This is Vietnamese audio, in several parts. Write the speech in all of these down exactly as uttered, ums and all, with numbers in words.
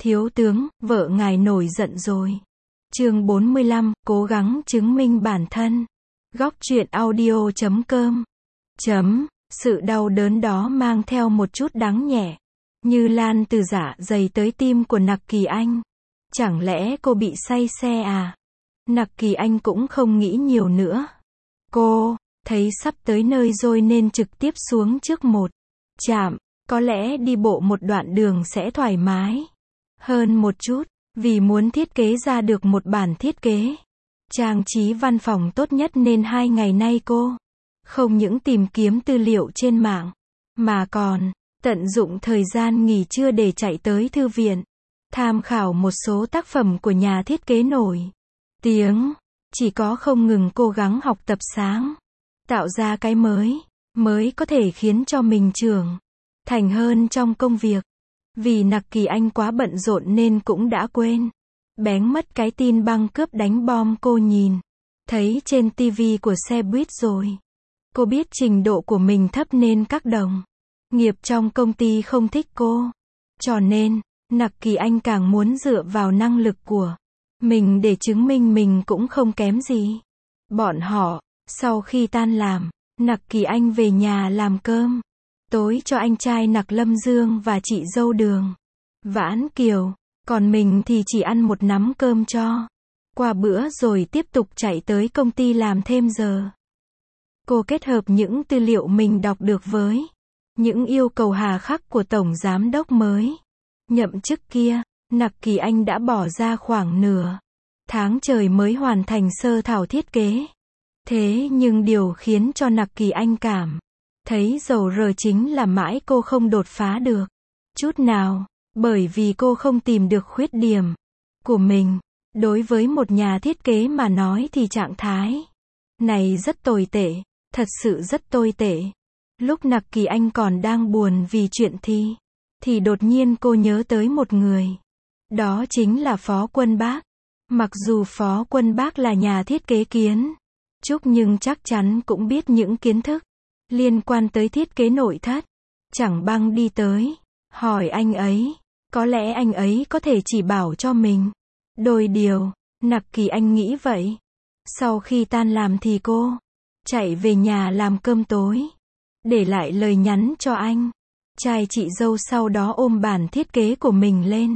Thiếu tướng, vợ ngài nổi giận rồi. Chương bốn mươi lăm, cố gắng chứng minh bản thân. Góc truyện audio chấm com. Chấm, sự đau đớn đó mang theo một chút đắng nhẹ, như lan từ dạ dày tới tim của Nặc Kỳ Anh. Chẳng lẽ cô bị say xe à? Nặc Kỳ Anh cũng không nghĩ nhiều nữa. Cô thấy sắp tới nơi rồi nên trực tiếp xuống trước một trạm. Có lẽ đi bộ một đoạn đường sẽ thoải mái hơn một chút, vì muốn thiết kế ra được một bản thiết kế trang trí văn phòng tốt nhất nên hai ngày nay cô không những tìm kiếm tư liệu trên mạng, mà còn tận dụng thời gian nghỉ trưa để chạy tới thư viện, tham khảo một số tác phẩm của nhà thiết kế nổi tiếng. Chỉ có không ngừng cố gắng học tập sáng tạo ra cái mới, mới có thể khiến cho mình trưởng thành hơn trong công việc. Vì Nặc Kỳ Anh quá bận rộn nên cũng đã quên bén mất cái tin băng cướp đánh bom cô nhìn thấy trên tivi của xe buýt rồi. Cô biết trình độ của mình thấp nên các đồng nghiệp trong công ty không thích cô. Cho nên, Nặc Kỳ Anh càng muốn dựa vào năng lực của mình để chứng minh mình cũng không kém gì bọn họ. Sau khi tan làm, Nặc Kỳ Anh về nhà làm cơm tối cho anh trai Nặc Lâm Dương và chị dâu Đường Vãn Kiều. Còn mình thì chỉ ăn một nắm cơm cho qua bữa rồi tiếp tục chạy tới công ty làm thêm giờ. Cô kết hợp những tư liệu mình đọc được với những yêu cầu hà khắc của tổng giám đốc mới nhậm chức kia. Nặc Kỳ Anh đã bỏ ra khoảng nửa tháng trời mới hoàn thành sơ thảo thiết kế. Thế nhưng điều khiến cho Nặc Kỳ Anh cảm thấy dầu rờ chính là mãi cô không đột phá được chút nào, bởi vì cô không tìm được khuyết điểm của mình. Đối với một nhà thiết kế mà nói thì trạng thái này rất tồi tệ, thật sự rất tồi tệ. Lúc Nặc Kỳ Anh còn đang buồn vì chuyện thi, thì đột nhiên cô nhớ tới một người. Đó chính là Phó Quân Bác. Mặc dù Phó Quân Bác là nhà thiết kế kiến trúc nhưng chắc chắn cũng biết những kiến thức liên quan tới thiết kế nội thất. Chẳng băng đi tới hỏi anh ấy, có lẽ anh ấy có thể chỉ bảo cho mình đôi điều. Nặc Kỳ Anh nghĩ vậy. Sau khi tan làm thì cô chạy về nhà làm cơm tối, để lại lời nhắn cho anh trai chị dâu, sau đó ôm bản thiết kế của mình lên.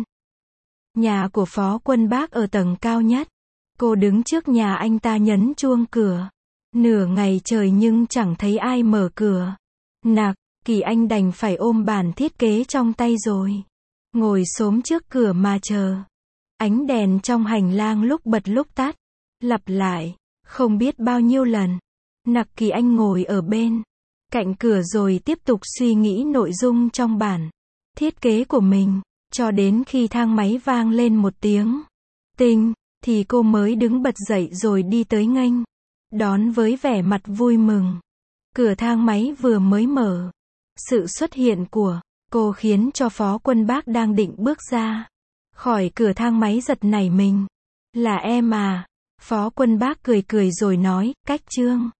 Nhà của Phó Quân Bác ở tầng cao nhất. Cô đứng trước nhà anh ta nhấn chuông cửa nửa ngày trời nhưng chẳng thấy ai mở cửa. Nặc Kỳ Anh đành phải ôm bản thiết kế trong tay rồi ngồi xổm trước cửa mà chờ. Ánh đèn trong hành lang lúc bật lúc tắt, lặp lại không biết bao nhiêu lần. Nặc Kỳ Anh ngồi ở bên cạnh cửa rồi tiếp tục suy nghĩ nội dung trong bản thiết kế của mình, cho đến khi thang máy vang lên một tiếng tinh thì cô mới đứng bật dậy rồi đi tới nghênh đón với vẻ mặt vui mừng. Cửa thang máy vừa mới mở, sự xuất hiện của cô khiến cho Phó Quân Bác đang định bước ra khỏi cửa thang máy giật nảy mình. Là em à? Phó Quân Bác cười cười rồi nói, cách Trương